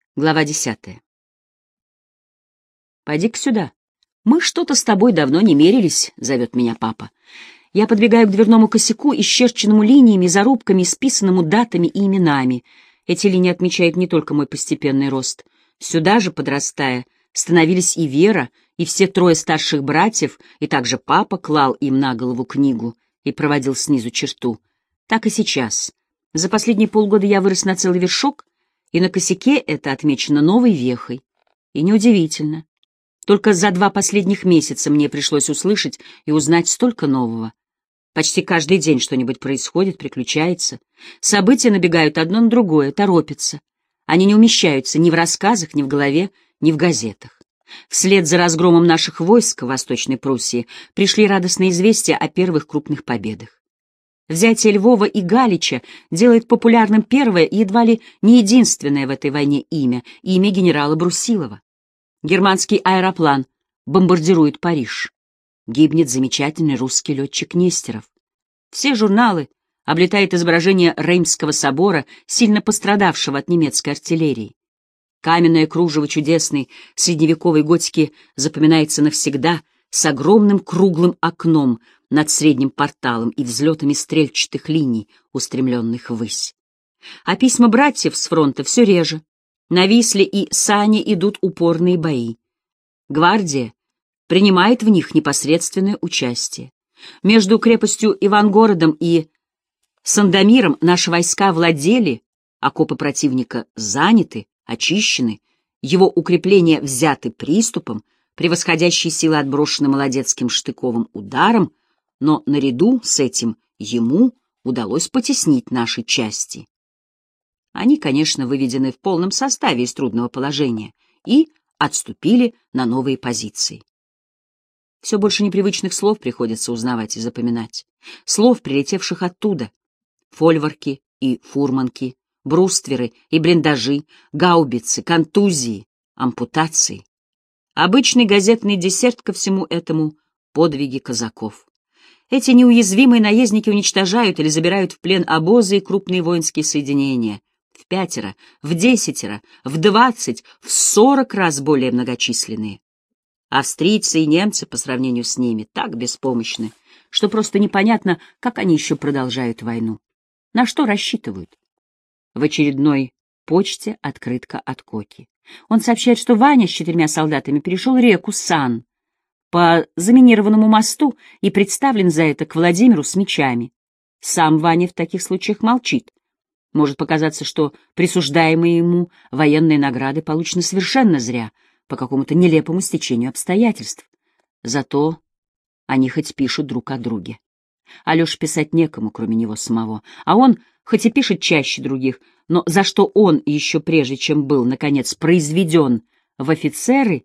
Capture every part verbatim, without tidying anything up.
Глава десятая. «Пойди-ка сюда. Мы что-то с тобой давно не мерились», — зовет меня папа. Я подбегаю к дверному косяку, исчерченному линиями, зарубками, исписанному датами и именами. Эти линии отмечают не только мой постепенный рост. Сюда же, подрастая, становились и Вера, и все трое старших братьев, и также папа клал им на голову книгу и проводил снизу черту. Так и сейчас. За последние полгода я вырос на целый вершок, и на косяке это отмечено новой вехой. И неудивительно. Только за два последних месяца мне пришлось услышать и узнать столько нового. Почти каждый день что-нибудь происходит, приключается. События набегают одно на другое, торопятся. Они не умещаются ни в рассказах, ни в голове, ни в газетах. Вслед за разгромом наших войск в Восточной Пруссии пришли радостные известия о первых крупных победах. Взятие Львова и Галича делает популярным первое и едва ли не единственное в этой войне имя — имя генерала Брусилова. Германский аэроплан бомбардирует Париж. Гибнет замечательный русский летчик Нестеров. Все журналы облетает изображение Реймского собора, сильно пострадавшего от немецкой артиллерии. Каменное кружево чудесной средневековой готики запоминается навсегда с огромным круглым окном над средним порталом и взлетами стрельчатых линий, устремленных ввысь. А письма братьев с фронта все реже. На Висле и Сане идут упорные бои. Гвардия принимает в них непосредственное участие. Между крепостью Ивангородом и Сандомиром наши войска владели, окопы противника заняты, очищены, его укрепления взяты приступом, превосходящие силы отброшены молодецким штыковым ударом, но наряду с этим ему удалось потеснить наши части. Они, конечно, выведены в полном составе из трудного положения и отступили на новые позиции. Все больше непривычных слов приходится узнавать и запоминать. Слов, прилетевших оттуда. Фольварки и фурманки, брустверы и блиндажи, гаубицы, контузии, ампутации. Обычный газетный десерт ко всему этому — подвиги казаков. Эти неуязвимые наездники уничтожают или забирают в плен обозы и крупные воинские соединения. В пятеро, в десятеро, в двадцать, в сорок раз более многочисленные. Австрийцы и немцы по сравнению с ними так беспомощны, что просто непонятно, как они еще продолжают войну. На что рассчитывают? В очередной почте открытка от Коки. Он сообщает, что Ваня с четырьмя солдатами перешел реку Сан по заминированному мосту и представлен за это к Владимиру с мечами. Сам Ваня в таких случаях молчит. Может показаться, что присуждаемые ему военные награды получены совершенно зря, по какому-то нелепому стечению обстоятельств. Зато они хоть пишут друг о друге. Алёше писать некому, кроме него самого, а он, хоть и пишет чаще других, но за что он, еще прежде чем был, наконец, произведен в офицеры,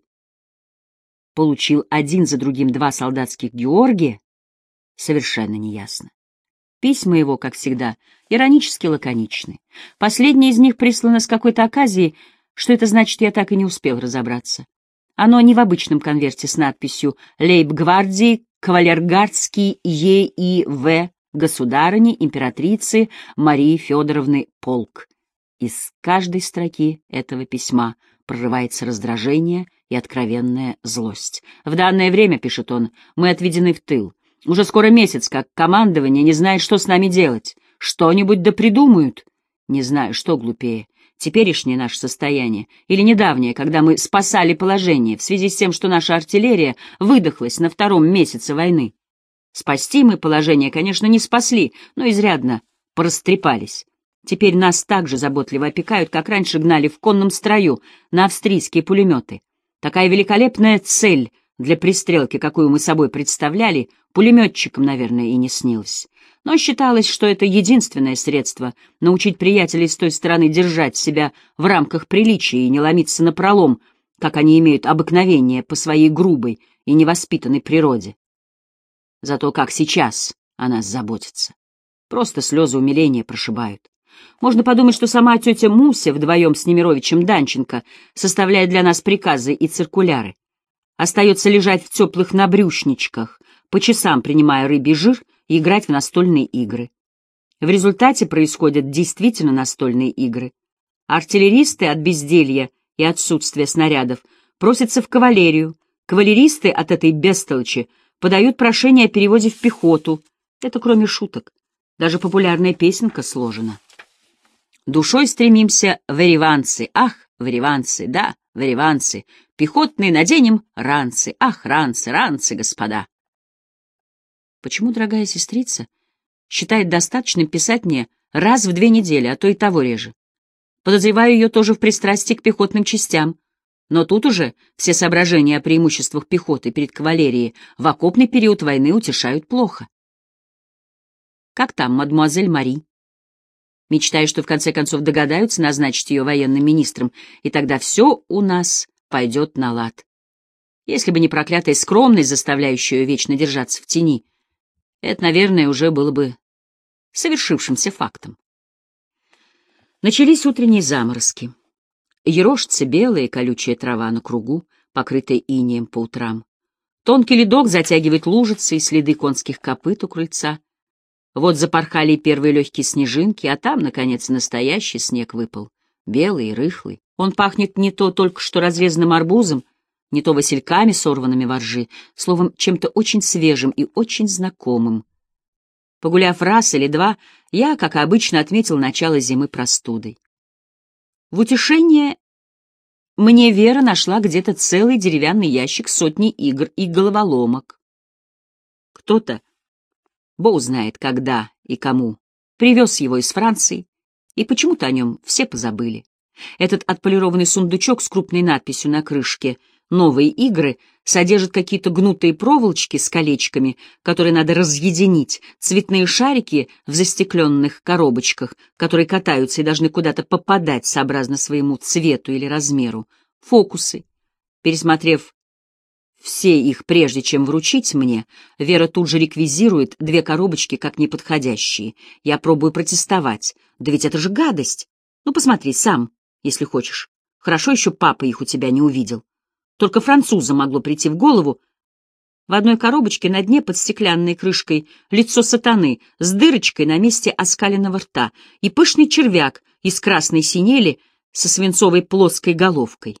получил один за другим два солдатских Георгия, совершенно неясно. Письма его, как всегда, иронически лаконичны. Последнее из них прислано с какой-то оказией. Что это значит, я так и не успел разобраться. Оно не в обычном конверте с надписью «Лейб-гвардии кавалергардский Е И В государыни императрицы Марии Федоровны полк». Из каждой строки этого письма прорывается раздражение и откровенная злость. «В данное время, — пишет он, — мы отведены в тыл. Уже скоро месяц, как командование не знает, что с нами делать. Что-нибудь да придумают. Не знаю, что глупее. Теперешнее наше состояние или недавнее, когда мы спасали положение в связи с тем, что наша артиллерия выдохлась на втором месяце войны. Спасти мы положение, конечно, не спасли, но изрядно порастрепались. Теперь нас так же заботливо опекают, как раньше гнали в конном строю на австрийские пулеметы. Такая великолепная цель для пристрелки, какую мы собой представляли, пулеметчикам, наверное, и не снилась. Но считалось, что это единственное средство научить приятелей с той стороны держать себя в рамках приличия и не ломиться напролом, как они имеют обыкновение по своей грубой и невоспитанной природе. Зато как сейчас о нас заботятся. Просто слезы умиления прошибают. Можно подумать, что сама тетя Муся вдвоем с Немировичем Данченко составляет для нас приказы и циркуляры. Остается лежать в теплых набрюшничках, по часам принимая рыбий жир и играть в настольные игры. В результате происходят действительно настольные игры. Артиллеристы от безделья и отсутствие снарядов, просится в кавалерию. Кавалеристы от этой бестолочи подают прошение о переводе в пехоту. Это кроме шуток. Даже популярная песенка сложена. Душой стремимся в ереванцы. Ах, в ереванцы, да, в ереванцы. Пехотные наденем ранцы. Ах, ранцы, ранцы, господа. Почему дорогая сестрица считает достаточным писать мне раз в две недели, а то и того реже? Подозреваю ее тоже в пристрастии к пехотным частям. Но тут уже все соображения о преимуществах пехоты перед кавалерией в окопный период войны утешают плохо. Как там, мадемуазель Мари? Мечтаю, что в конце концов догадаются назначить ее военным министром, и тогда все у нас пойдет на лад. Если бы не проклятая скромность, заставляющая ее вечно держаться в тени, это, наверное, уже было бы совершившимся фактом. Начались утренние заморозки. Ерошится белая колючая трава на кругу, покрытая инеем по утрам. Тонкий ледок затягивает лужицы и следы конских копыт у крыльца. Вот запорхали и первые легкие снежинки, а там, наконец, настоящий снег выпал, белый и рыхлый. Он пахнет не то только что разрезанным арбузом, не то васильками, сорванными во ржи, словом, чем-то очень свежим и очень знакомым. Погуляв раз или два, я, как обычно, отметил начало зимы простудой. В утешение мне Вера нашла где-то целый деревянный ящик сотни игр и головоломок. Кто-то, Бог знает когда и кому, привез его из Франции, и почему-то о нем все позабыли. Этот отполированный сундучок с крупной надписью на крышке «Новые игры» содержит какие-то гнутые проволочки с колечками, которые надо разъединить, цветные шарики в застекленных коробочках, которые катаются и должны куда-то попадать сообразно своему цвету или размеру, фокусы. Пересмотрев все их, прежде чем вручить мне, Вера тут же реквизирует две коробочки как неподходящие. Я пробую протестовать. Да ведь это же гадость. Ну, посмотри сам, если хочешь. Хорошо еще папа их у тебя не увидел. Только французам могло прийти в голову. В одной коробочке на дне под стеклянной крышкой лицо сатаны с дырочкой на месте оскаленного рта и пышный червяк из красной синели со свинцовой плоской головкой.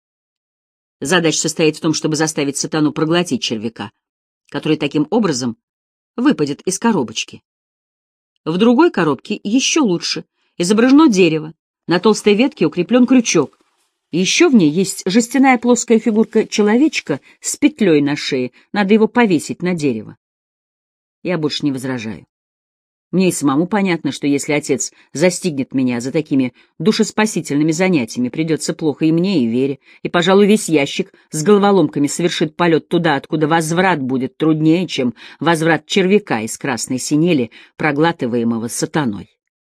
Задача состоит в том, чтобы заставить сатану проглотить червяка, который таким образом выпадет из коробочки. В другой коробке еще лучше. Изображено дерево. На толстой ветке укреплен крючок. И еще в ней есть жестяная плоская фигурка человечка с петлей на шее. Надо его повесить на дерево. Я больше не возражаю. Мне и самому понятно, что если отец застигнет меня за такими душеспасительными занятиями, придется плохо и мне, и Вере, и, пожалуй, весь ящик с головоломками совершит полет туда, откуда возврат будет труднее, чем возврат червяка из красной синели, проглатываемого сатаной.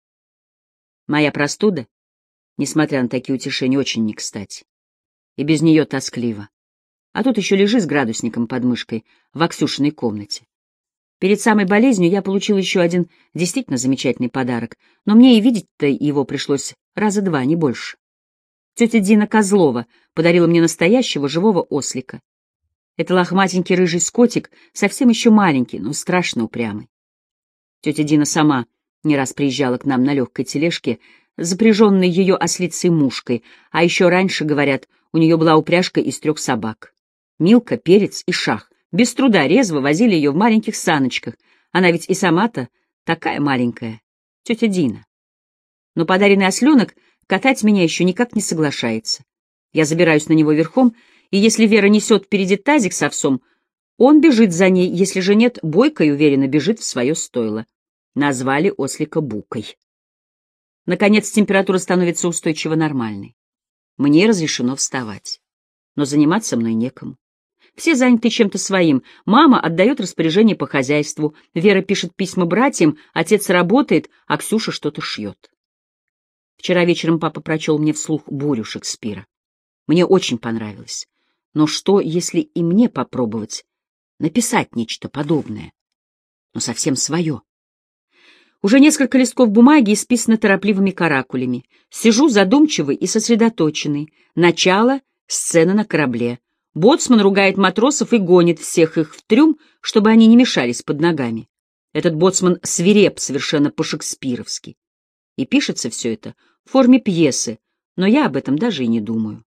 Моя простуда, несмотря на такие утешения, очень не кстати. И без нее тоскливо. А тут еще лежи с градусником под мышкой в Аксюшиной комнате. Перед самой болезнью я получил еще один действительно замечательный подарок, но мне и видеть-то его пришлось раза два, не больше. Тетя Дина Козлова подарила мне настоящего живого ослика. Это лохматенький рыжий скотик, совсем еще маленький, но страшно упрямый. Тетя Дина сама не раз приезжала к нам на легкой тележке, запряженной ее ослицей мушкой, а еще раньше, говорят, у нее была упряжка из трех собак. Милка, Перец и Шах без труда резво возили ее в маленьких саночках. Она ведь и сама-то такая маленькая, тетя Дина. Но подаренный осленок катать меня еще никак не соглашается. Я забираюсь на него верхом, и если Вера несет впереди тазик с овсом, он бежит за ней, если же нет, бойко и уверенно бежит в свое стойло. Назвали ослика Букой. Наконец температура становится устойчиво нормальной. Мне разрешено вставать, но заниматься мной некому. Все заняты чем-то своим. Мама отдает распоряжение по хозяйству, Вера пишет письма братьям, отец работает, а Ксюша что-то шьет. Вчера вечером папа прочел мне вслух «Бурю» Шекспира. Мне очень понравилось. Но что, если и мне попробовать написать нечто подобное, но совсем свое? Уже несколько листков бумаги исписаны торопливыми каракулями. Сижу задумчивый и сосредоточенный. Начало — сцена на корабле. Боцман ругает матросов и гонит всех их в трюм, чтобы они не мешались под ногами. Этот боцман свиреп совершенно по-шекспировски. И пишется все это в форме пьесы, но я об этом даже и не думаю.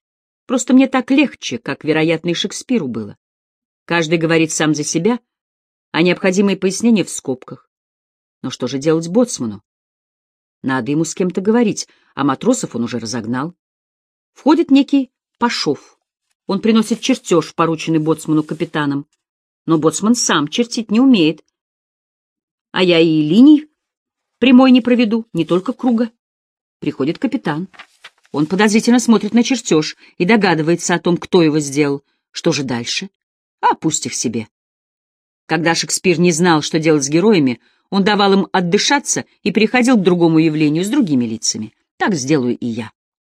Просто мне так легче, как, вероятно, и Шекспиру было. Каждый говорит сам за себя, а необходимые пояснения в скобках. Но что же делать боцману? Надо ему с кем-то говорить, а матросов он уже разогнал. Входит некий Пашов. Он приносит чертеж, порученный боцману капитаном. Но боцман сам чертить не умеет. А я и линий прямой не проведу, не только круга. Приходит капитан. Он подозрительно смотрит на чертеж и догадывается о том, кто его сделал. Что же дальше? А пусть их себе. Когда Шекспир не знал, что делать с героями, он давал им отдышаться и переходил к другому явлению с другими лицами. Так сделаю и я.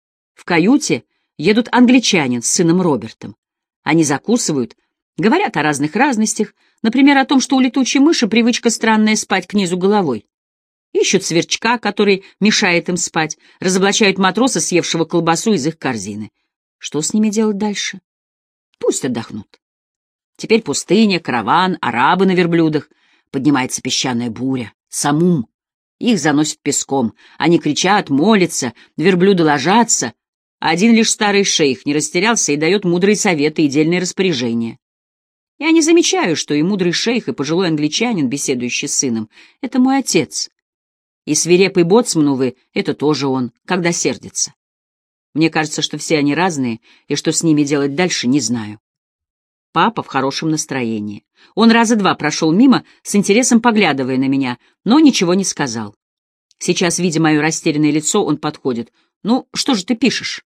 В каюте едут англичанин с сыном Робертом. Они закусывают, говорят о разных разностях, например, о том, что у летучей мыши привычка странная спать к низу головой. Ищут сверчка, который мешает им спать, разоблачают матроса, съевшего колбасу из их корзины. Что с ними делать дальше? Пусть отдохнут. Теперь пустыня, караван, арабы на верблюдах. Поднимается песчаная буря, самум. Их заносит песком. Они кричат, молятся, верблюды ложатся. Один лишь старый шейх не растерялся и дает мудрые советы и дельные распоряжения. Я не замечаю, что и мудрый шейх, и пожилой англичанин, беседующий с сыном, — это мой отец. И свирепый боцман, увы, это тоже он, когда сердится. Мне кажется, что все они разные, и что с ними делать дальше, не знаю. Папа в хорошем настроении. Он раза два прошел мимо, с интересом поглядывая на меня, но ничего не сказал. Сейчас, видя мое растерянное лицо, он подходит. «Ну, что же ты пишешь?»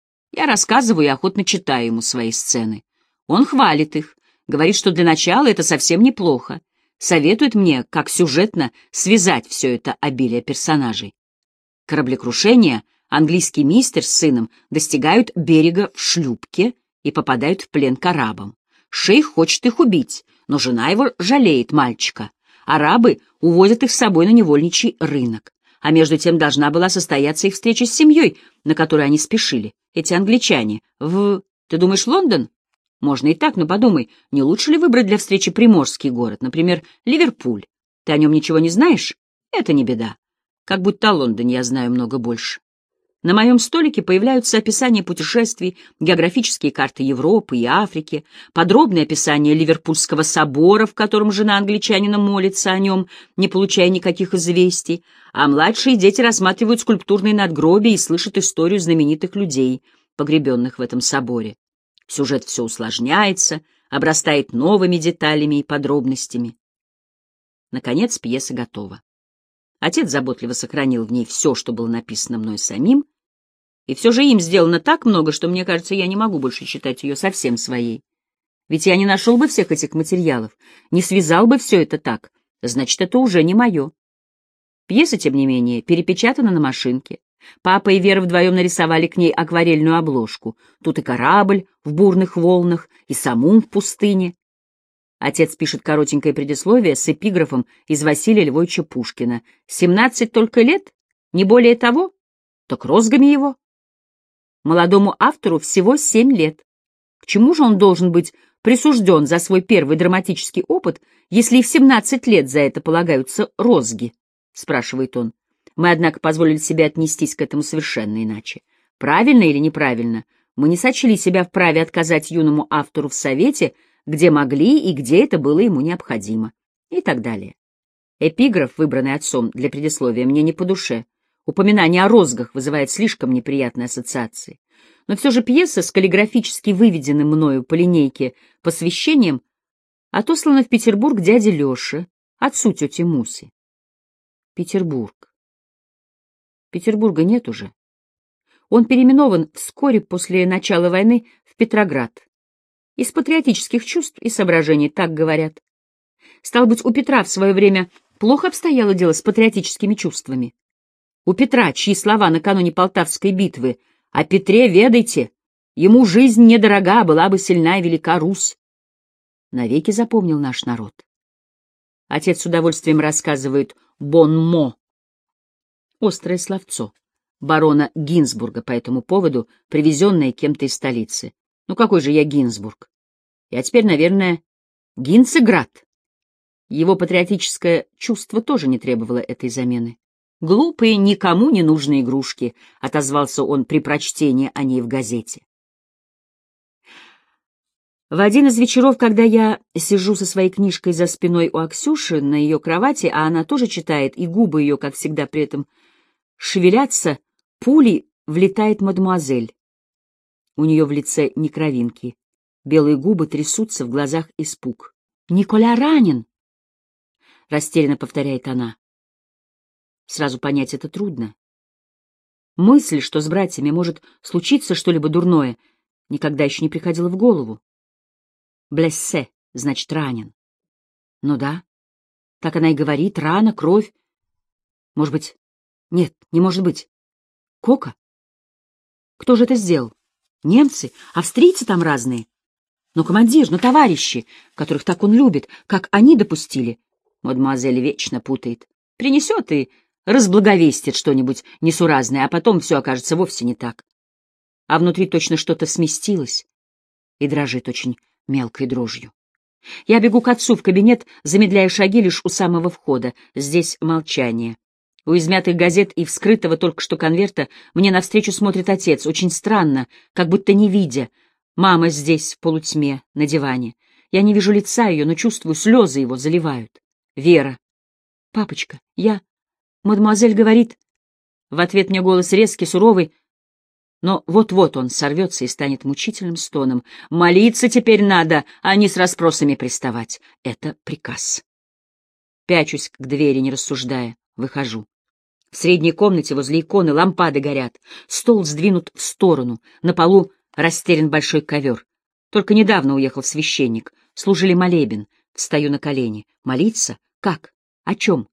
Я рассказываю и охотно читаю ему свои сцены. Он хвалит их, говорит, что для начала это совсем неплохо. Советует мне, как сюжетно связать все это обилие персонажей. Кораблекрушение, английский мистер с сыном достигают берега в шлюпке и попадают в плен к арабам. Шейх хочет их убить, но жена его жалеет мальчика. Арабы увозят их с собой на невольничий рынок. А между тем должна была состояться их встреча с семьей, на которую они спешили. Эти англичане. В... Ты думаешь, Лондон? Можно и так, но подумай, не лучше ли выбрать для встречи приморский город, например, Ливерпуль? Ты о нем ничего не знаешь? Это не беда. Как будто о Лондоне я знаю много больше. На моем столике появляются описания путешествий, географические карты Европы и Африки, подробное описание Ливерпульского собора, в котором жена англичанина молится о нем, не получая никаких известий, а младшие дети рассматривают скульптурные надгробия и слышат историю знаменитых людей, погребенных в этом соборе. Сюжет все усложняется, обрастает новыми деталями и подробностями. Наконец пьеса готова. Отец заботливо сохранил в ней все, что было написано мной самим, и все же им сделано так много, что, мне кажется, я не могу больше считать ее совсем своей. Ведь я не нашел бы всех этих материалов, не связал бы все это так, значит, это уже не мое. Пьеса, тем не менее, перепечатана на машинке. Папа и Вера вдвоем нарисовали к ней акварельную обложку. Тут и корабль в бурных волнах, и самум в пустыне. Отец пишет коротенькое предисловие с эпиграфом из Василия Львовича Пушкина. «Семнадцать только лет? Не более того? Так розгами его». Молодому автору всего семь лет. К чему же он должен быть присужден за свой первый драматический опыт, если и в семнадцать лет за это полагаются розги? — спрашивает он. Мы, однако, позволили себе отнестись к этому совершенно иначе. Правильно или неправильно, мы не сочли себя вправе отказать юному автору в совете, где могли и где это было ему необходимо, и так далее. Эпиграф, выбранный отцом для предисловия, мне не по душе. Упоминание о розгах вызывает слишком неприятные ассоциации. Но все же пьеса с каллиграфически выведенным мною по линейке посвящением отослана в Петербург дяде Леше, отцу тети Муси. Петербург. Петербурга нет уже. Он переименован вскоре после начала войны в Петроград. Из патриотических чувств и соображений, так говорят. Стало быть, у Петра в свое время плохо обстояло дело с патриотическими чувствами. У Петра, чьи слова накануне Полтавской битвы «О Петре ведайте, ему жизнь недорога, была бы сильна и велика Русь», навеки запомнил наш народ. Отец с удовольствием рассказывает «бон-мо», острое словцо, барона Гинзбурга по этому поводу, привезенное кем-то из столицы. Ну какой же я Гинзбург? Я теперь, наверное, Гинцеград. Его патриотическое чувство тоже не требовало этой замены. «Глупые, никому не нужные игрушки», — отозвался он при прочтении о ней в газете. В один из вечеров, когда я сижу со своей книжкой за спиной у Аксюши на ее кровати, а она тоже читает, и губы ее, как всегда, при этом шевелятся, пулей влетает мадемуазель. У нее в лице не кровинки. Белые губы трясутся, в глазах испуг. «Николя ранен!» — растерянно повторяет она. Сразу понять это трудно. Мысль, что с братьями может случиться что-либо дурное, никогда еще не приходила в голову. «Блессе» — значит ранен. Ну да, так она и говорит, рана, кровь. Может быть... Нет, не может быть. Кока? Кто же это сделал? Немцы? Австрийцы там разные? Но командир, ну товарищи, которых так он любит, как они допустили? Мадемуазель вечно путает. Принесет и разблаговестит что-нибудь несуразное, а потом все окажется вовсе не так. А внутри точно что-то сместилось и дрожит очень мелкой дрожью. Я бегу к отцу в кабинет, замедляя шаги лишь у самого входа. Здесь молчание. У измятых газет и вскрытого только что конверта мне навстречу смотрит отец, очень странно, как будто не видя. Мама здесь, в полутьме, на диване. Я не вижу лица ее, но чувствую, слезы его заливают. Вера. «Папочка, я...» Мадемуазель говорит... В ответ мне голос резкий, суровый, но вот-вот он сорвется и станет мучительным стоном. Молиться теперь надо, а не с расспросами приставать. Это приказ. Пячусь к двери, не рассуждая. Выхожу. В средней комнате возле иконы лампады горят. Стол сдвинут в сторону. На полу расстелен большой ковер. Только недавно уехал священник. Служили молебен. Встаю на колени. Молиться? Как? О чем?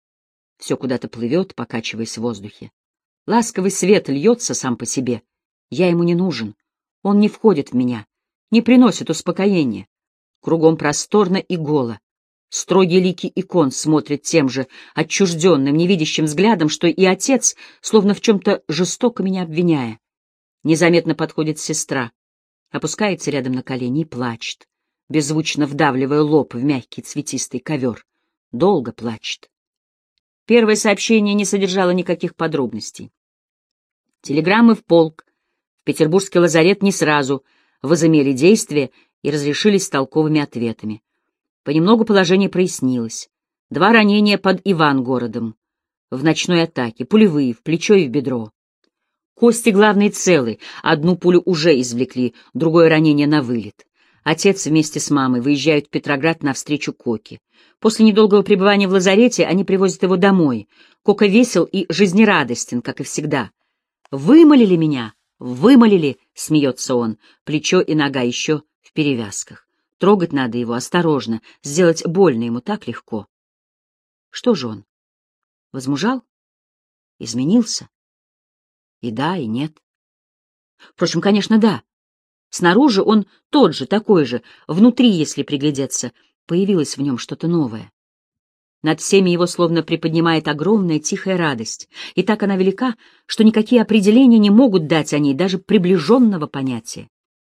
Все куда-то плывет, покачиваясь в воздухе. Ласковый свет льется сам по себе. Я ему не нужен. Он не входит в меня, не приносит успокоения. Кругом просторно и голо. Строгие лики икон смотрят тем же отчужденным, невидящим взглядом, что и отец, словно в чем-то жестоко меня обвиняя. Незаметно подходит сестра, опускается рядом на колени и плачет, беззвучно вдавливая лоб в мягкий цветистый ковер. Долго плачет. Первое сообщение не содержало никаких подробностей. Телеграммы в полк, в петербургский лазарет не сразу возымели действие и разрешились толковыми ответами. Понемногу положение прояснилось. Два ранения под Ивангородом, в ночной атаке, пулевые, в плечо и в бедро. Кости главные целы, одну пулю уже извлекли, другое ранение на вылет. Отец вместе с мамой выезжают в Петроград навстречу Коке. После недолгого пребывания в лазарете они привозят его домой. Кока весел и жизнерадостен, как и всегда. «Вымолили меня! Вымолили!» — смеется он. Плечо и нога еще в перевязках. Трогать надо его осторожно, сделать больно ему так легко. Что же он? Возмужал? Изменился? И да, и нет. Впрочем, конечно, да. Снаружи он тот же, такой же, внутри, если приглядеться, появилось в нем что-то новое. Над всеми его словно приподнимает огромная тихая радость, и так она велика, что никакие определения не могут дать о ней даже приближенного понятия.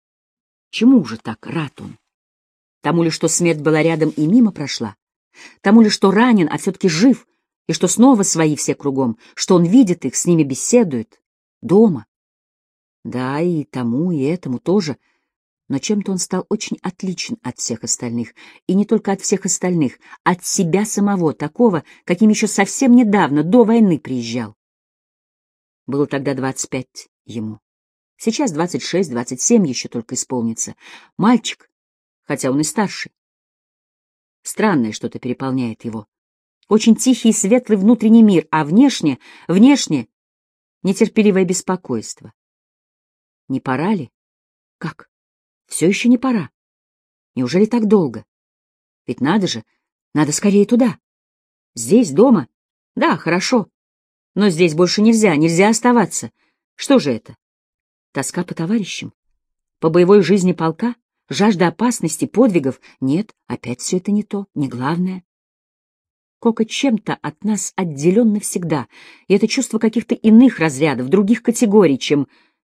Чему же так рад он? Тому ли, что смерть была рядом и мимо прошла? Тому ли, что ранен, а все-таки жив, и что снова свои все кругом, что он видит их, с ними беседует? Дома. Да, и тому, и этому тоже. Но чем-то он стал очень отличен от всех остальных. И не только от всех остальных, от себя самого, такого, каким еще совсем недавно, до войны, приезжал. Было тогда двадцать пять ему. Сейчас двадцать шесть, двадцать семь еще только исполнится. Мальчик, хотя он и старший. Странное что-то переполняет его. Очень тихий и светлый внутренний мир, а внешне, внешне нетерпеливое беспокойство. Не пора ли? Как? Все еще не пора. Неужели так долго? Ведь надо же, надо скорее туда. Здесь, дома? Да, хорошо. Но здесь больше нельзя, нельзя оставаться. Что же это? Тоска по товарищам? По боевой жизни полка? Жажда опасности, подвигов? Нет, опять все это не то, не главное. Кока чем-то от нас отделен навсегда, и это чувство каких-то иных разрядов, других категорий, чем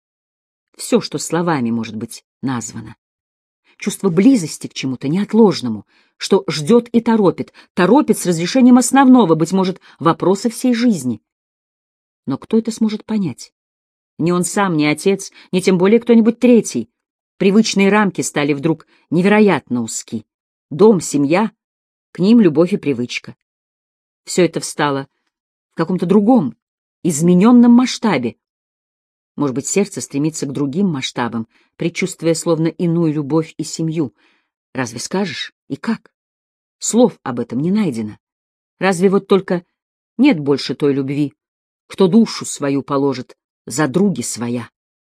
все, что словами может быть названо. Чувство близости к чему-то неотложному, что ждет и торопит, торопит с разрешением основного, быть может, вопроса всей жизни. Но кто это сможет понять? Ни он сам, ни отец, ни тем более кто-нибудь третий. Привычные рамки стали вдруг невероятно узки. Дом, семья, к ним любовь и привычка. Все это встало в каком-то другом, измененном масштабе. Может быть, сердце стремится к другим масштабам, предчувствуя словно иную любовь и семью. Разве скажешь? И как? Слов об этом не найдено. Разве вот только нет больше той любви, кто душу свою положит за други своя?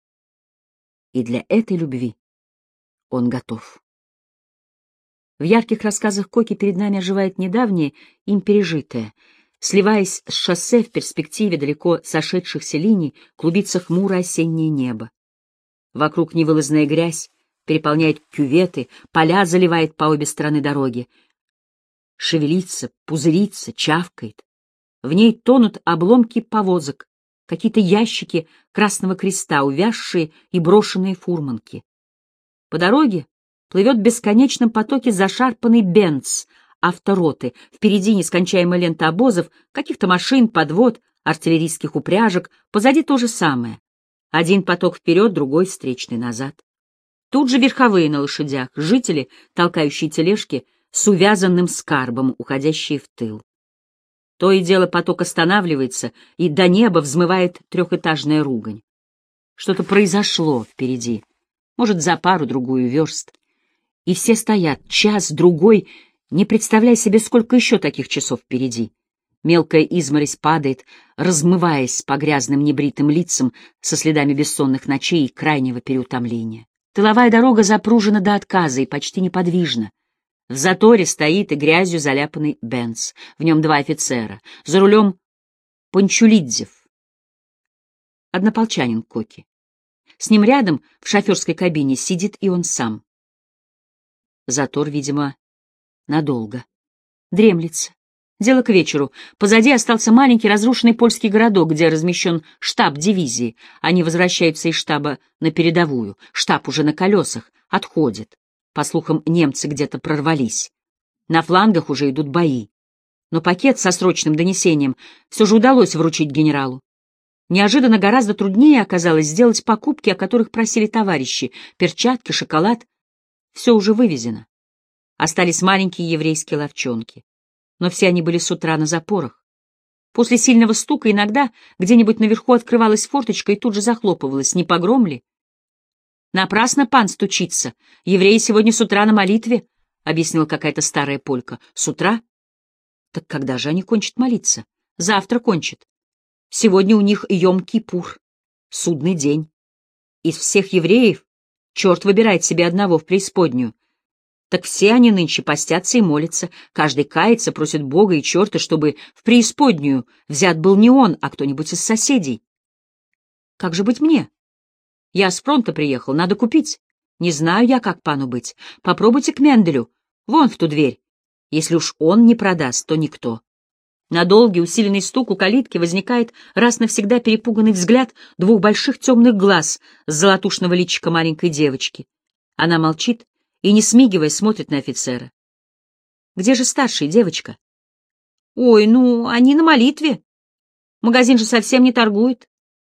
И для этой любви он готов. В ярких рассказах Коки перед нами оживает недавнее, им пережитое. Сливаясь с шоссе в перспективе далеко сошедшихся линий, клубится хмурое осеннее небо. Вокруг невылазная грязь переполняет кюветы, поля заливает по обе стороны дороги. Шевелится, пузырится, чавкает. В ней тонут обломки повозок, какие-то ящики Красного Креста, увязшие и брошенные фурманки. По дороге плывет в бесконечном потоке зашарпанный бенц автороты, впереди нескончаемая лента обозов, каких-то машин, подвод, артиллерийских упряжек, позади то же самое. Один поток вперед, другой встречный назад. Тут же верховые на лошадях, жители, толкающие тележки, с увязанным скарбом, уходящие в тыл. То и дело поток останавливается, и до неба взмывает трехэтажная ругань. Что-то произошло впереди, может, за пару-другую верст. И все стоят, час-другой, не представляя себе, сколько еще таких часов впереди. Мелкая изморозь падает, размываясь по грязным небритым лицам со следами бессонных ночей и крайнего переутомления. Тыловая дорога запружена до отказа и почти неподвижна. В заторе стоит и грязью заляпанный бенц. В нем два офицера. За рулем Панчулидзев, однополчанин Коки. С ним рядом в шоферской кабине сидит и он сам. Затор, видимо, надолго. Дремлется. Дело к вечеру. Позади остался маленький разрушенный польский городок, где размещен штаб дивизии. Они возвращаются из штаба на передовую. Штаб уже на колесах. Отходит. По слухам, немцы где-то прорвались. На флангах уже идут бои. Но пакет со срочным донесением все же удалось вручить генералу. Неожиданно гораздо труднее оказалось сделать покупки, о которых просили товарищи. Перчатки, шоколад. Все уже вывезено. Остались маленькие еврейские лавчонки. Но все они были с утра на запорах. После сильного стука иногда где-нибудь наверху открывалась форточка и тут же захлопывалась. Не погром ли? «Напрасно пан стучится. Евреи сегодня с утра на молитве», — объяснила какая-то старая полька. «С утра? Так когда же они кончат молиться? Завтра кончат. Сегодня у них Йом-Кипур, судный день. Из всех евреев черт выбирает себе одного в преисподнюю. Так все они нынче постятся и молятся. Каждый кается, просит Бога и черта, чтобы в преисподнюю взят был не он, а кто-нибудь из соседей. Как же быть мне? Я с фронта приехал, надо купить. Не знаю я, как пану быть. Попробуйте к Менделю, вон в ту дверь. Если уж он не продаст, то никто». На долгий усиленный стук у калитки возникает раз навсегда перепуганный взгляд двух больших темных глаз с золотушного личика маленькой девочки. Она молчит и, не смигивая, смотрит на офицера. «Где же старший, девочка?» «Ой, ну, они на молитве. Магазин же совсем не торгует».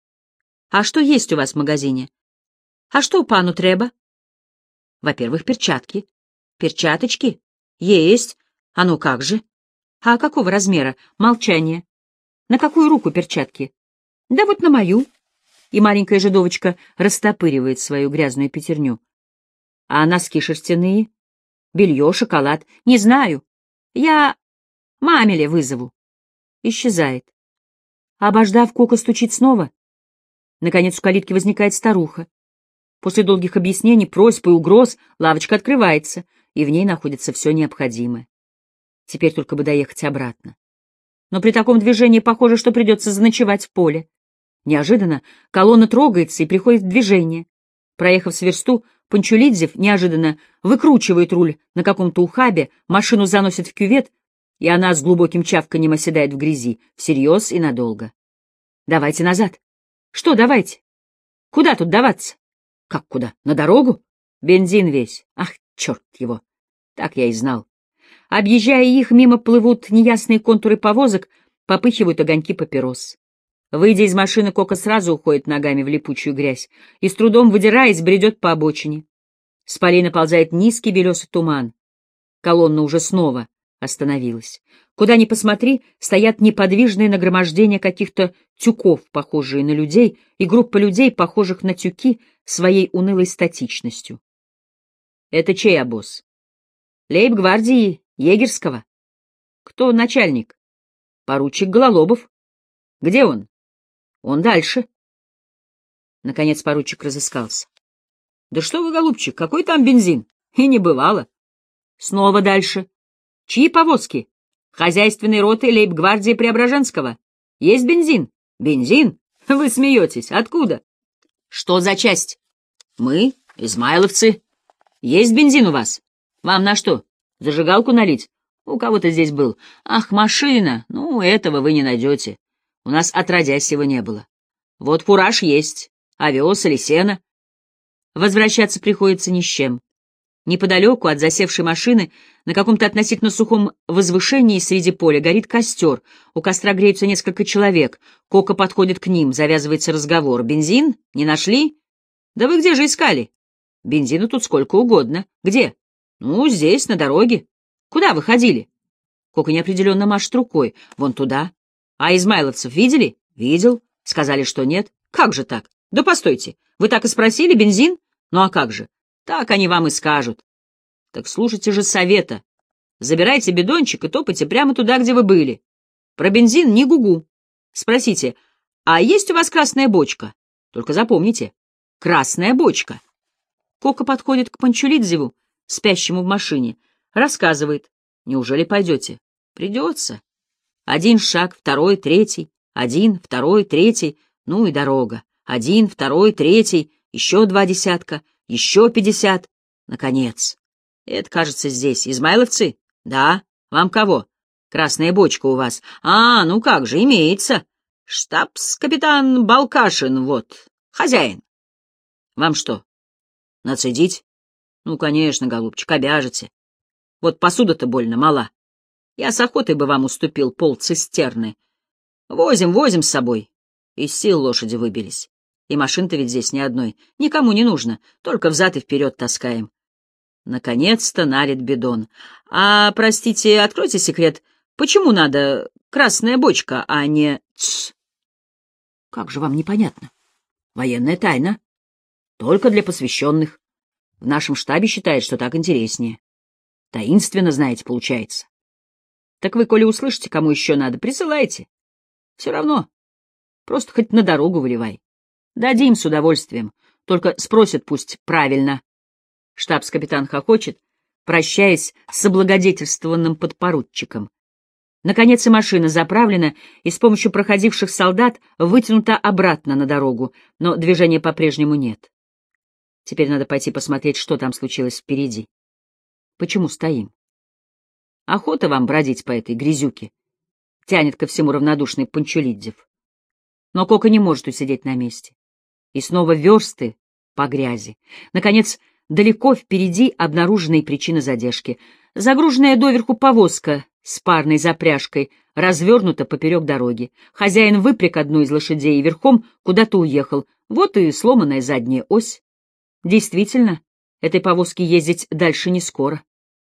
«А что есть у вас в магазине? А что пану треба?» «Во-первых, перчатки». «Перчаточки? Есть. А ну как же? А какого размера? Молчание. На какую руку перчатки?» «Да вот на мою». И маленькая жидовочка растопыривает свою грязную пятерню. «А носки шерстяные? Белье, шоколад? Не знаю. Я мамеле вызову». Исчезает. Обождав, Кока стучит снова. Наконец у калитки возникает старуха. После долгих объяснений, просьб и угроз лавочка открывается, и в ней находится все необходимое. Теперь только бы доехать обратно. Но при таком движении похоже, что придется заночевать в поле. Неожиданно колонна трогается и приходит в движение. Проехав с версту, Панчулидзев неожиданно выкручивает руль на каком-то ухабе, машину заносит в кювет, и она с глубоким чавканьем оседает в грязи, всерьез и надолго. «Давайте назад». «Что давайте? Куда тут даваться?» «Как куда? На дорогу? Бензин весь. Ах, черт его!» Так я и знал. Объезжая их, мимо плывут неясные контуры повозок, попыхивают огоньки папирос. Выйдя из машины, Кока сразу уходит ногами в липучую грязь и, с трудом выдираясь, бредет по обочине. С полей наползает низкий белесый туман. Колонна уже снова остановилась. Куда ни посмотри, стоят неподвижные нагромождения каких-то тюков, похожие на людей, и группа людей, похожих на тюки, своей унылой статичностью. Это чей обоз? Лейб-гвардии егерского. Кто начальник? Поручик Гололобов. Где он? Он дальше. Наконец поручик разыскался. Да что вы, голубчик, какой там бензин? И не бывало. Снова дальше. Чьи повозки? Хозяйственной роты лейб-гвардии Преображенского. Есть бензин? Бензин? Вы смеетесь. Откуда? Что за часть? Мы, измайловцы. Есть бензин у вас? Вам на что? Зажигалку налить? У кого-то здесь был. Ах, машина. Ну, этого вы не найдете. У нас отродясь его не было. Вот фураж есть. Овес или сено. Возвращаться приходится ни с чем. Неподалеку от засевшей машины на каком-то относительно сухом возвышении среди поля горит костер. У костра греются несколько человек. Кока подходит к ним, завязывается разговор. «Бензин? Не нашли? Да вы где же искали? Бензина тут сколько угодно. Где? Ну, здесь, на дороге. Куда вы ходили?» Кока неопределенно машет рукой. «Вон туда. А измайловцев видели?» «Видел. Сказали, что нет. Как же так? Да постойте. Вы так и спросили, бензин? Ну а как же? Так они вам и скажут. Так слушайте же совета. Забирайте бидончик и топайте прямо туда, где вы были. Про бензин не гугу. Спросите, а есть у вас красная бочка? Только запомните, красная бочка. Кока подходит к Панчулидзеву, спящему в машине, рассказывает. Неужели пойдете? Придется. Один шаг, второй, третий, один, второй, третий, ну и дорога. Один, второй, третий, еще два десятка, еще пятьдесят. Наконец. Это, кажется, здесь. Измайловцы? Да. Вам кого? Красная бочка у вас. А, ну как же, имеется. Штабс-капитан Балкашин, вот, хозяин. Вам что, нацедить? Ну, конечно, голубчик, обяжете. Вот посуда-то больно мала. Я с охотой бы вам уступил полцистерны. Возим, возим с собой. Из сил лошади выбились. И машин-то ведь здесь ни одной. Никому не нужно, только взад и вперед таскаем. Наконец-то налит бидон. А, простите, откройте секрет, почему надо красная бочка, а не... Тс. Как же вам непонятно? Военная тайна. Только для посвященных. В нашем штабе считают, что так интереснее. Таинственно, знаете, получается. Так вы, коли услышите, кому еще надо, присылайте. Все равно. Просто хоть на дорогу выливай. Дадим с удовольствием. Только спросят пусть правильно. Штабс-капитан хохочет, прощаясь с облагодетельствованным подпоручиком. Наконец и машина заправлена и с помощью проходивших солдат вытянута обратно на дорогу, но движения по-прежнему нет. Теперь надо пойти посмотреть, что там случилось впереди. Почему стоим? Охота вам бродить по этой грязюке, тянет ко всему равнодушный Панчулидзев. Но Кока не может усидеть на месте. И снова версты по грязи. Наконец, далеко впереди обнаруженные причины задержки. Загруженная доверху повозка с парной запряжкой развернута поперек дороги. Хозяин выпряг одну из лошадей и верхом куда-то уехал. Вот и сломанная задняя ось. Действительно, этой повозке ездить дальше не скоро.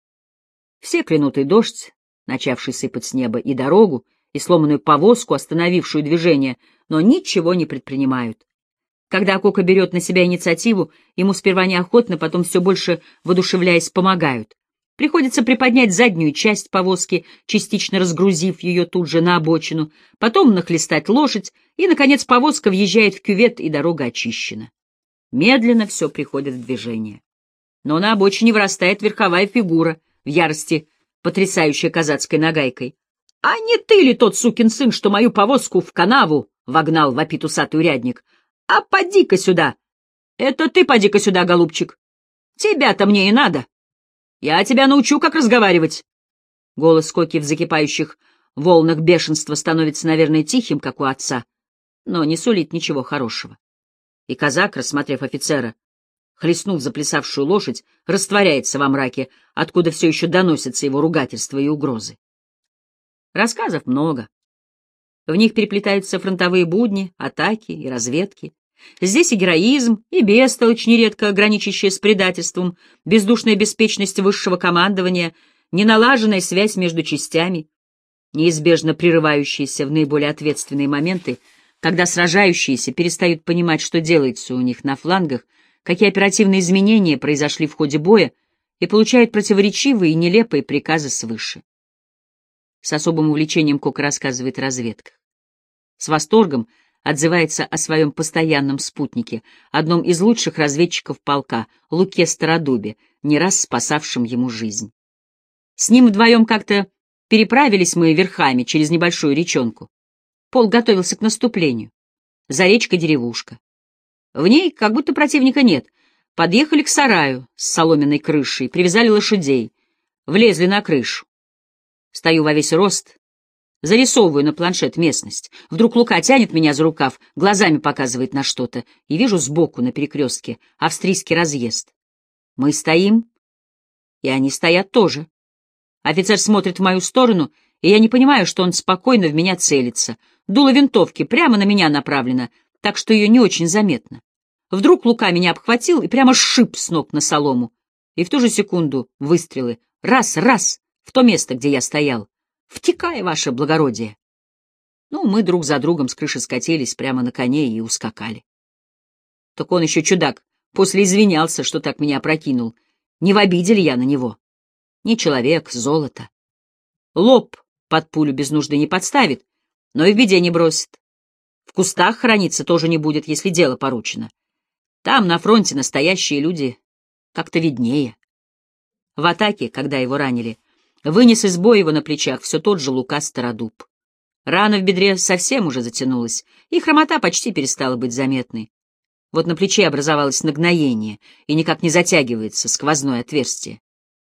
Все клянут и дождь, начавший сыпать с неба, и дорогу, и сломанную повозку, остановившую движение, но ничего не предпринимают. Когда Кока берет на себя инициативу, ему сперва неохотно, потом все больше, воодушевляясь, помогают. Приходится приподнять заднюю часть повозки, частично разгрузив ее тут же на обочину, потом нахлестать лошадь, и, наконец, повозка въезжает в кювет, и дорога очищена. Медленно все приходит в движение. Но на обочине вырастает верховая фигура, в ярости потрясающая казацкой нагайкой. «А не ты ли тот сукин сын, что мою повозку в канаву вогнал?» — вопит усатый урядник. «А поди-ка сюда!» «Это ты поди-ка сюда, голубчик! Тебя-то мне и надо! Я тебя научу, как разговаривать!» Голос Коки в закипающих волнах бешенства становится, наверное, тихим, как у отца, но не сулит ничего хорошего. И казак, рассмотрев офицера, хлестнув заплясавшую лошадь, растворяется во мраке, откуда все еще доносятся его ругательства и угрозы. Рассказов много. В них переплетаются фронтовые будни, атаки и разведки, Здесь и героизм, и бестолочь, нередко граничащая с предательством, бездушная беспечность высшего командования, неналаженная связь между частями, неизбежно прерывающиеся в наиболее ответственные моменты, когда сражающиеся перестают понимать, что делается у них на флангах, какие оперативные изменения произошли в ходе боя, и получают противоречивые и нелепые приказы свыше. С особым увлечением Кока рассказывает о разведках. С восторгом отзывается о своем постоянном спутнике, одном из лучших разведчиков полка, Луке Стародубе, не раз спасавшем ему жизнь. С ним вдвоем как-то переправились мы верхами через небольшую речонку. Полк готовился к наступлению. За речкой деревушка. В ней как будто противника нет. Подъехали к сараю с соломенной крышей, привязали лошадей, влезли на крышу. Стою во весь рост, зарисовываю на планшет местность. Вдруг Лука тянет меня за рукав, глазами показывает на что-то, и вижу сбоку на перекрестке австрийский разъезд. Мы стоим, и они стоят тоже. Офицер смотрит в мою сторону, и я не понимаю, что он спокойно в меня целится. Дуло винтовки прямо на меня направлено, так что ее не очень заметно. Вдруг Лука меня обхватил и прямо сшиб с ног на солому. И в ту же секунду выстрелы. Раз, раз, в то место, где я стоял. Втекай, ваше благородие. Ну, мы друг за другом с крыши скатились прямо на коне и ускакали. Так он еще чудак, после извинялся, что так меня опрокинул. Не в обиде ли я на него? Не человек, золото. Лоб под пулю без нужды не подставит, но и в беде не бросит. В кустах храниться тоже не будет, если дело поручено. Там, на фронте, настоящие люди как-то виднее. В атаке, когда его ранили, вынес из боя его на плечах все тот же Лука Стародуб. Рана в бедре совсем уже затянулась, и хромота почти перестала быть заметной. Вот на плече образовалось нагноение, и никак не затягивается сквозное отверстие.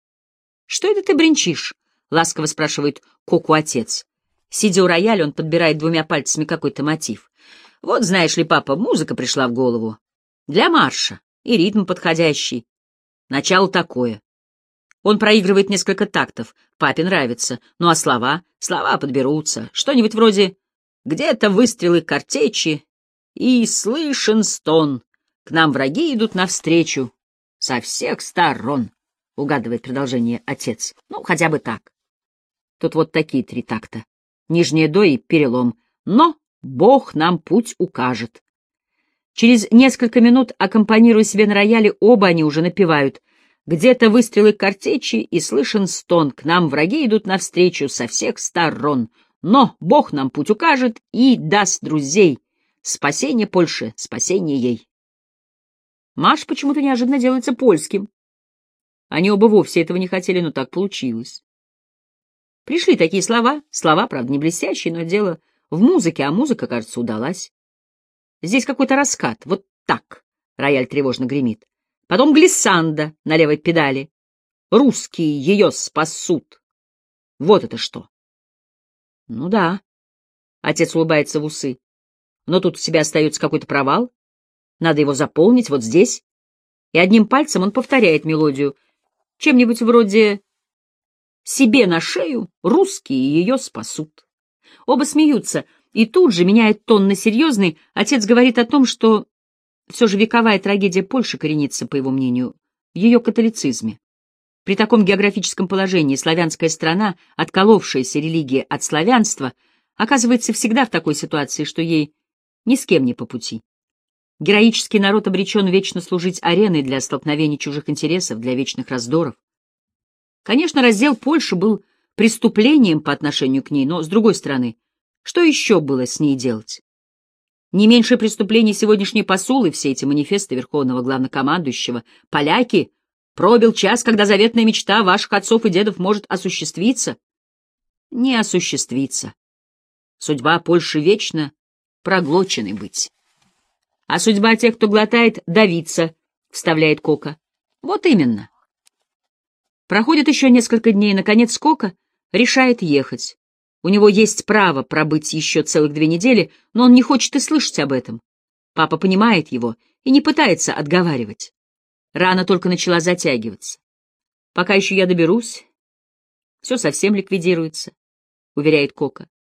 — Что это ты бренчишь? — ласково спрашивает Коку отец. Сидя у рояля, он подбирает двумя пальцами какой-то мотив. — Вот, знаешь ли, папа, музыка пришла в голову. Для марша. И ритм подходящий. Начало такое. Он проигрывает несколько тактов. Папе нравится. Ну а слова? Слова подберутся. Что-нибудь вроде «Где-то выстрелы картечи, и слышен стон. К нам враги идут навстречу. Со всех сторон», — угадывает продолжение отец. Ну, хотя бы так. Тут вот такие три такта. Нижнее до и перелом. Но Бог нам путь укажет. Через несколько минут, аккомпанируя себе на рояле, оба они уже напевают. Где-то выстрелы картечи, и слышен стон. К нам враги идут навстречу со всех сторон. Но Бог нам путь укажет и даст друзей. Спасение Польши, спасение ей. Маш почему-то неожиданно делается польским. Они оба вовсе этого не хотели, но так получилось. Пришли такие слова. Слова, правда, не блестящие, но дело в музыке, а музыка, кажется, удалась. Здесь какой-то раскат. Вот так. Рояль тревожно гремит. Потом глиссанда на левой педали. Русские ее спасут. Вот это что. Ну да. Отец улыбается в усы. Но тут у тебя остается какой-то провал. Надо его заполнить вот здесь. И одним пальцем он повторяет мелодию. Чем-нибудь вроде «Себе на шею русские ее спасут». Оба смеются. И тут же, меняет тон на серьезный, отец говорит о том, что все же вековая трагедия Польши коренится, по его мнению, в ее католицизме. При таком географическом положении славянская страна, отколовшаяся религия от славянства, оказывается всегда в такой ситуации, что ей ни с кем не по пути. Героический народ обречен вечно служить ареной для столкновений чужих интересов, для вечных раздоров. Конечно, раздел Польши был преступлением по отношению к ней, но, с другой стороны, что еще было с ней делать? Не меньшее преступление сегодняшние посулы, все эти манифесты Верховного Главнокомандующего. Поляки, пробил час, когда заветная мечта ваших отцов и дедов может осуществиться. Не осуществиться. Судьба Польши вечно проглоченной быть. А судьба тех, кто глотает, давиться, вставляет Кока. Вот именно. Проходит еще несколько дней, наконец Кока решает ехать. У него есть право пробыть еще целых две недели, но он не хочет и слышать об этом. Папа понимает его и не пытается отговаривать. Рана только начала затягиваться. Пока еще я доберусь, все совсем ликвидируется, — уверяет Кока.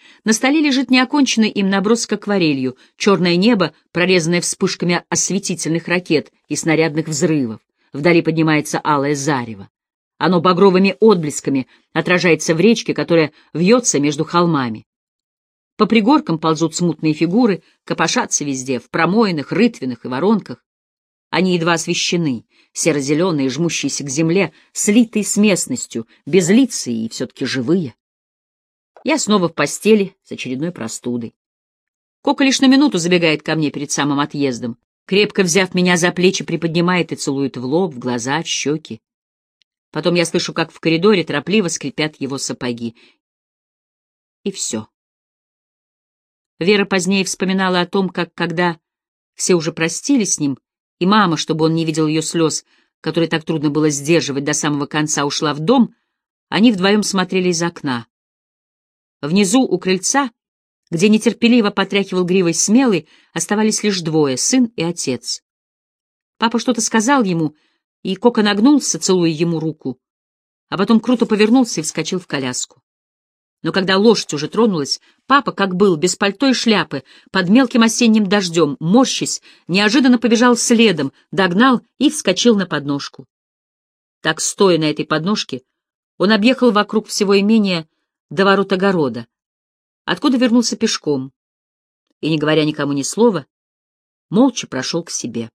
На столе лежит неоконченный им набросок акварелью, черное небо, прорезанное вспышками осветительных ракет и снарядных взрывов. Вдали поднимается алое зарево. Оно багровыми отблесками отражается в речке, которая вьется между холмами. По пригоркам ползут смутные фигуры, копошатся везде, в промоинах, рытвинах и воронках. Они едва освещены, серо-зеленые, жмущиеся к земле, слитые с местностью, безлицые и все-таки живые. Я снова в постели с очередной простудой. Кока лишь на минуту забегает ко мне перед самым отъездом, крепко взяв меня за плечи, приподнимает и целует в лоб, в глаза, в щеки. Потом я слышу, как в коридоре торопливо скрипят его сапоги. И все. Вера позднее вспоминала о том, как, когда все уже простились с ним, и мама, чтобы он не видел ее слез, которые так трудно было сдерживать, до самого конца ушла в дом, они вдвоем смотрели из окна. Внизу, у крыльца, где нетерпеливо потряхивал гривой Смелый, оставались лишь двое — сын и отец. Папа что-то сказал ему, и Кока нагнулся, целуя ему руку, а потом круто повернулся и вскочил в коляску. Но когда лошадь уже тронулась, папа, как был, без пальто и шляпы, под мелким осенним дождем, морщась, неожиданно побежал следом, догнал и вскочил на подножку. Так, стоя на этой подножке, он объехал вокруг всего имения до ворот огорода, откуда вернулся пешком, и, не говоря никому ни слова, молча прошел к себе.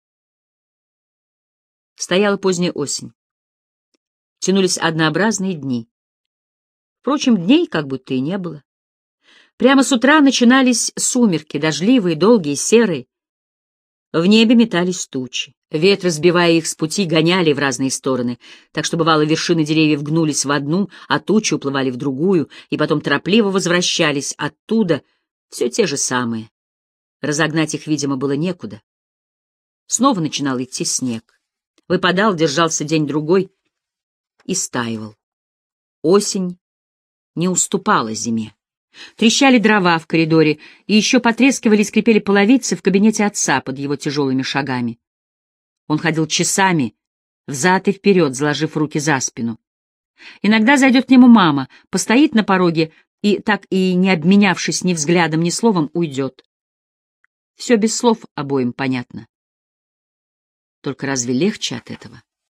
Стояла поздняя осень. Тянулись однообразные дни. Впрочем, дней как будто и не было. Прямо с утра начинались сумерки, дождливые, долгие, серые. В небе метались тучи. Ветры, сбивая их с пути, гоняли в разные стороны, так что, бывало, вершины деревьев гнулись в одну, а тучи уплывали в другую, и потом торопливо возвращались оттуда, все те же самые. Разогнать их, видимо, было некуда. Снова начинал идти снег. Выпадал, держался день-другой и стаивал. Осень не уступала зиме. Трещали дрова в коридоре, и еще потрескивали и скрипели половицы в кабинете отца под его тяжелыми шагами. Он ходил часами, взад и вперед, заложив руки за спину. Иногда зайдет к нему мама, постоит на пороге и, так и не обменявшись ни взглядом, ни словом, уйдет. Все без слов обоим понятно. Только разве легче от этого?